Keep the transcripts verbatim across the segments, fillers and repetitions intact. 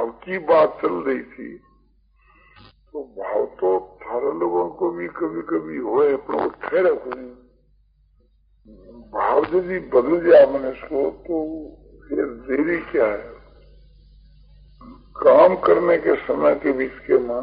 भाव की बात चल रही थी, तो भाव तो थारे लोगों को भी कभी कभी होए, पर वो ठहरे हुए भाव यदि बदल जाए मनुष्य को, तो फिर देरी क्या है। काम करने के समय के बीच के मां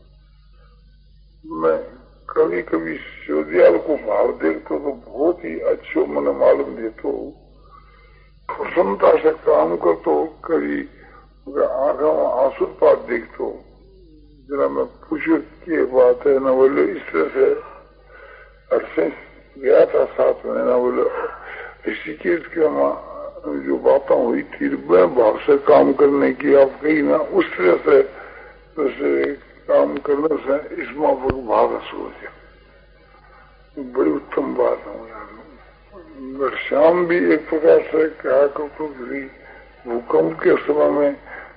मैं कभी कभी शिवदयाल को भाव देखते तो बहुत ही अच्छो मन मालूम देते, प्रसन्नता से काम करते, कभी आंखों में आंसुपात देखते, जरा मैं पूछो की बात है ना, बोले इस तरह से अरसे गया था साथ में ना, बोले ऋषिकेश के मां जो बातें हुई थी वह भाव से काम करने की आप कही ना, उस तरह से वैसे काम करने से इस माँ पर भाव हो गया, बड़ी उत्तम बात है। श्याम भी एक प्रकार से कहा करते भी भूकंप के समय में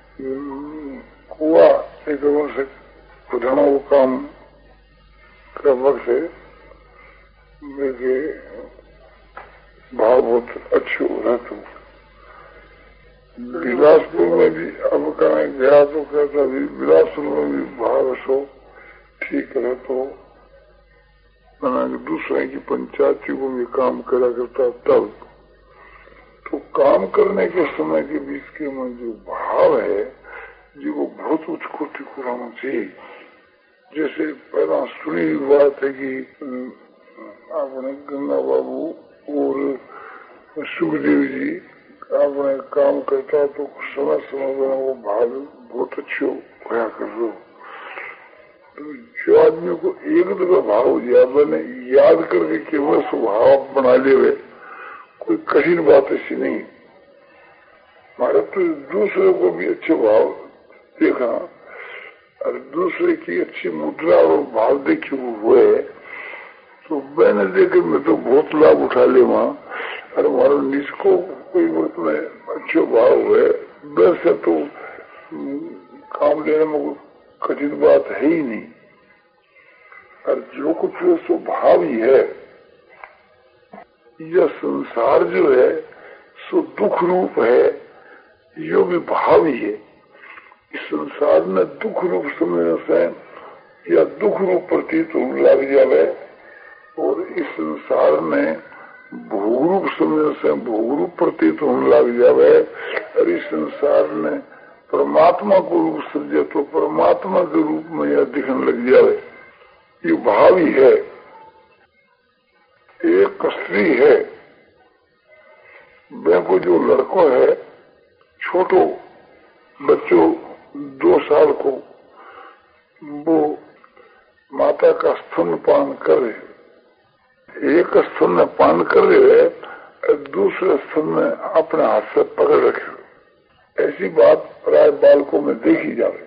कुआ एक से खुदाना वो काम का वक्त है, भाव बहुत अच्छे हो रहा था। बिलासपुर में भी अब कहीं गया तो कहता भी बिलासपुर में भी भाव सो ठीक रहे, तो मैंने दूसरे की पंचायती को भी काम करा करता तब। तो काम करने के समय के बीच के में जो भाव है जो वो बहुत उच्च कोटि को रहना चाहिए। जैसे पहला सुनी हुई बात है कि आपने गंगा बाबू और सुखदेव जी आपने काम करता तो समय समय में वो भाव बहुत अच्छे होया कर दो। तो जो आदमी को एक दफा भाव हो जाए मैंने याद करके केवल स्वभाव बना ले हुए, कोई कठिन बात ऐसी नहीं। हमारे तो दूसरे को भी अच्छे भाव देखा और दूसरे की अच्छी मुद्रा और भाव देखी हुए, तो मैंने देखकर मैं तो बहुत लाभ उठा ले वहां, और हमारे निज को कोई वक्त में अच्छे भाव हुए, वैसे तो काम लेने में कोई कठिन बात है ही नहीं। और जो कुछ है सो भाव ही है। यह संसार जो है सो दुख रूप है, यो भी भाव ही है। इस संसार में दुख रूप समझने से या दुख रूप प्रतीत लग जावे, और इस संसार में भोग रूप समझने से भोग रूप प्रतीत होने लग जावे, और इस संसार में परमात्मा को रूप समझे तो परमात्मा के रूप में यह दिखने लग जावे। ये भाव ही है। एक स्त्री है, वह को जो लड़को है छोटो बच्चों दो साल को, वो माता का स्तनपान कर रहे, एक स्तन में पान कर रहे है, दूसरे स्तन में अपने हाथ से पकड़ रखे। ऐसी बात प्राय बालकों में देखी जावे।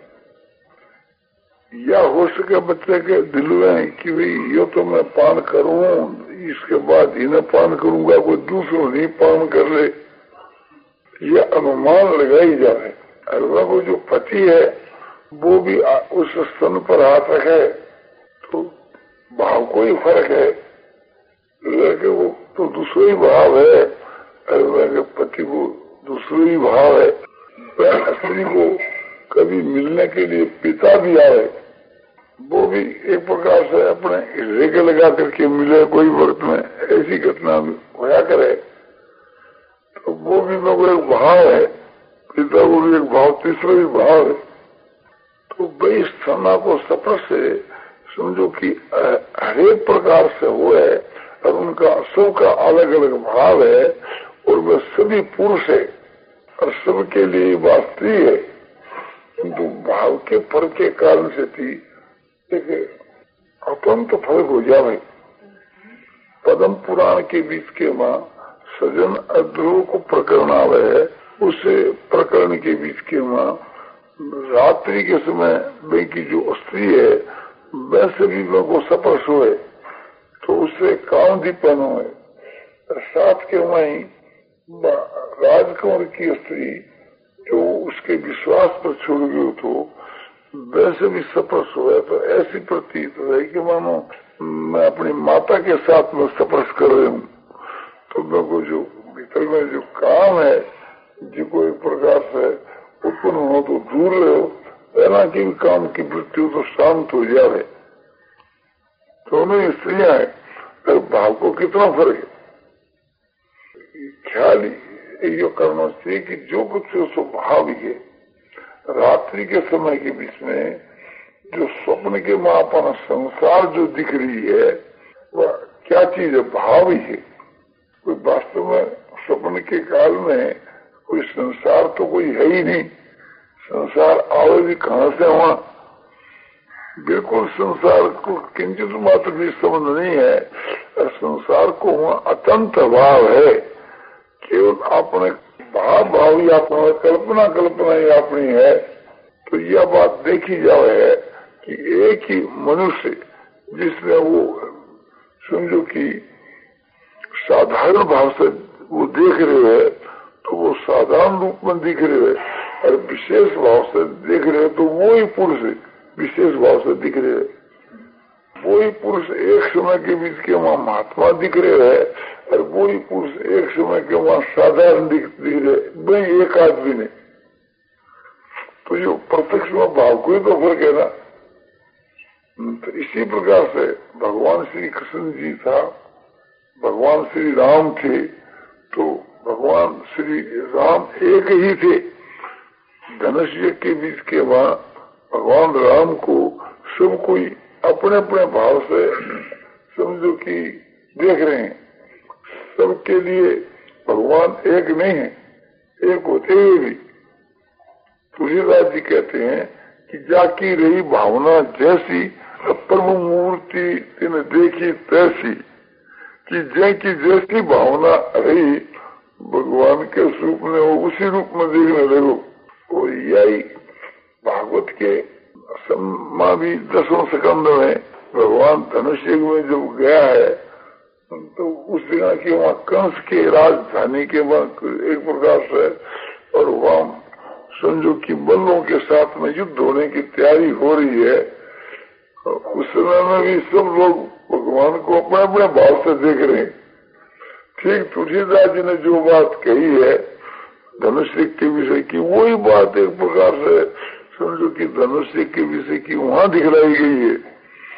या हो सके बच्चे के दिल में कि भाई यो तो मैं पान करूं, इसके बाद ही न पान करूंगा, कोई दूसरों नहीं पान कर ले, यह अनुमान लगाई जावे। और वह को जो पति है वो भी उस स्तन पर हाथ रखे तो भाव को ही फर्क है, लड़के वो तो दूसरा ही भाव है, और वह पति को दूसरा ही भाव है। वह स्त्री को कभी मिलने के लिए पिता भी आए, वो भी एक प्रकार से अपने हृदय के लगा करके मिले, कोई वक्त में ऐसी घटना होया करे, तो वो भी मेरे एक भाव है, पिता को भी एक भाव, तीसरा भी भाव है। तो भाई स्थाना को सफर से समझो कि हर एक प्रकार से वो है, और उनका सबका अलग अलग भाव है, और वह सभी पुरुष है और सबके लिए बात स्त्री है, किंतु भाव के फर्क के कारण से थी एक अपन तो फर्क हो जाए। पद्म पुराण के बीच के मां सजन अध्रुव को प्रकरण आवे है, उसे प्रकरण के बीच के मां रात्रि के समय वे की जो स्त्री है वैसे भी लोगों को स्पर्श हुए तो उससे काम दीपन हुए। साथ के वहीं राजकुमार की स्त्री जो उसके विश्वास पर छोड़ गई तो वैसे भी स्पर्श हुआ, तो ऐसी प्रतीत है कि मानो मैं अपनी माता के साथ में स्पर्श कर रही हूँ। तो मेरे को जो भीतर में जो काम है जो कोई प्रकार से उत्पन्न हो तो दूर रहो, पहला की भी काम की वृत्ति हो तो शांत हो जाए। दोनों तो स्त्रियां है, और भाव को कितना फर्क है। ख्याल ये करना चाहिए कि जो कुछ है सो भाव ही है। रात्रि के समय के बीच में जो स्वप्न के मापन संसार जो दिख रही है वह क्या चीज है, भाव ही है। कोई वास्तव में स्वप्न के काल में कोई संसार तो कोई है ही नहीं। संसार आवे भी कहां से, वहां बिल्कुल संसार को किंचित मात्र भी संबंध नहीं है, और संसार को वहां अत्यंत अभाव है। केवल अपने भाव भाव ही अपना, कल्पना कल्पना ही अपनी है। तो यह बात देखी जाए है कि एक ही मनुष्य जिसने वो समझो कि साधारण भाव से वो देख रहे हैं तो वो साधारण रूप में दिख रहे हैं, और विशेष भाव से देख रहे हैं तो वो ही पुरुष विशेष भाव से दिख रहे हैं। वो ही पुरुष एक समय के बीच के वहां महात्मा दिख रहे हैं, और वो ही पुरुष एक समय के वहां साधारण दिख दिख रहे, वही एक आदमी ने। तो जो प्रत्यक्ष में भाव को ही तो फर्क है ना। तो इसी प्रकार से भगवान श्री कृष्ण जी था, भगवान श्री राम थे, तो भगवान श्री राम एक ही थे। धनुष के बीच के वहां भगवान राम को सब कोई अपने अपने भाव से समझो कि देख रहे हैं। सबके लिए भगवान एक नहीं है, एक होते हुए भी तुलसीदास जी कहते हैं कि जाकी रही भावना जैसी प्रभु मूर्ति तिन देखी तैसी, कि जय की जैसी भावना रही भगवान के रूप में वो उसी रूप में देखने लगो। और यही भागवत के सम्मा भी दसवें स्कंद में भगवान धनुष में जब गया है तो उस दिन की वहाँ कंस के राजधानी के वहाँ एक प्रकार से, और वहाँ समझो कि बलों के साथ में युद्ध होने की तैयारी हो रही है। उस समय में भी सब लोग भगवान को अपने अपने भाव से देख रहे हैं। ठीक तुलसीदास जी ने जो बात कही है धनुष के विषय की, वही बात एक प्रकार से समझो कि धनुष के विषय की वहां दिखलाई गई है।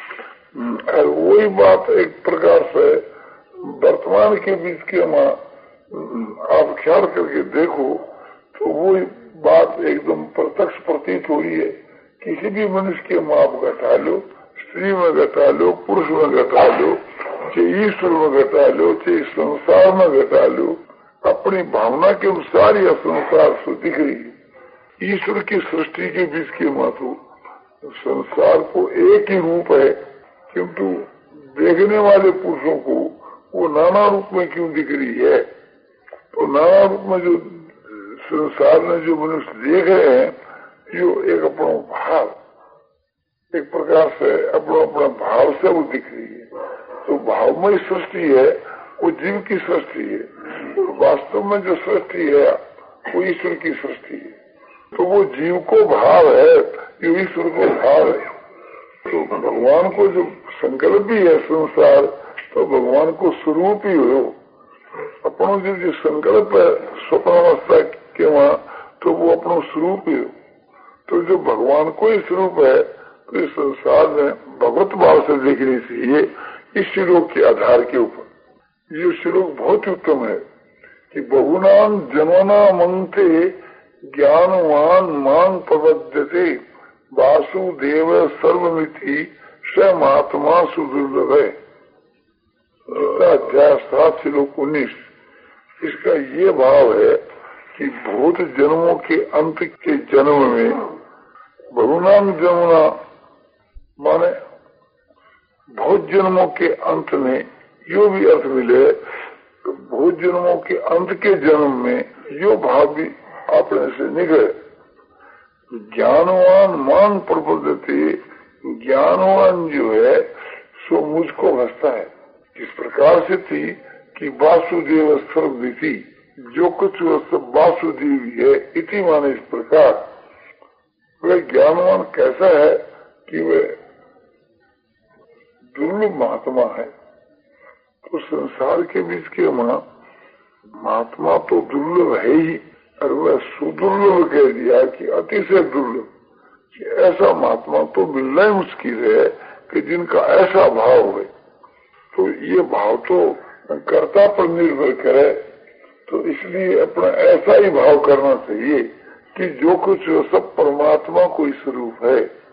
और वही बात एक प्रकार से वर्तमान के बीच के वहां आप ख्याल करके देखो तो वही बात एकदम प्रत्यक्ष प्रतीत हो रही है। किसी भी मनुष्य के माप घटा लो, स्त्री में घटा लो, पुरुष में घटा लो, चाहे ईश्वर में घटा लो, चाहे संसार में घटा लो, अपनी भावना के अनुसार यह संसार से दिख रही है। ईश्वर की सृष्टि के बीच के माथो संसार को एक ही रूप है, किंतु देखने वाले पुरुषों को वो नाना रूप में क्यों दिख रही है। तो नाना रूप में जो संसार में जो मनुष्य देख रहे हैं, जो एक अपना भाव, एक प्रकार से अपना अपना भाव से वो दिख रही है। तो भावमय सृष्टि है, वो जीव की सृष्टि है, और वास्तव में जो सृष्टि है वो ईश्वर की सृष्टि है। तो वो जीव को भाव है, ये ईश्वर को भाव है। तो भगवान को जो संकल्प भी है संसार, तो भगवान को स्वरूप ही हो। अपना जो जो संकल्प है स्वप्नावस्था के वहां, तो वो अपना स्वरूप ही हो। तो जो भगवान को ही स्वरूप है, तो इस संसार में भगवत भाव से देखनी चाहिए इस श्लोक के आधार के ऊपर। ये श्लोक बहुत उत्तम है कि बहुनाम जनना मंगते ज्ञानवान मांग प्रबद्धते वासुदेव सर्वमिति स महात्मा सुदुर्लभ है। अध्याय सात श्लोक उन्नीस। इसका ये भाव है कि बहुत जन्मों के अंत के जन्म में बहुनाम जन्मना माने बहुत जन्मों के अंत में यो भी अर्थ मिले, बहुत जन्मों के अंत के जन्म में यो भाव भी अपने से निकले। ज्ञानवान मांग प्रबद्धते, ज्ञानवान जो है सो मुझको भसता है। इस प्रकार से थी कि वासुदेव सर्वमिति, जो कुछ वह सब वासुदेव है इति माने इस प्रकार। वह ज्ञानवान कैसा है कि वह दुर्लभ महात्मा है। तो संसार के बीच के वहां महात्मा तो दुर्लभ है ही, और वह सुदुर्लभ कह दिया कि अतिशय दुर्लभ, कि ऐसा महात्मा तो मिलना ही मुश्किल है कि जिनका ऐसा भाव है। तो ये भाव तो कर्ता पर निर्भर करे, तो इसलिए अपना ऐसा ही भाव करना चाहिए कि जो कुछ सब परमात्मा को ही स्वरूप है।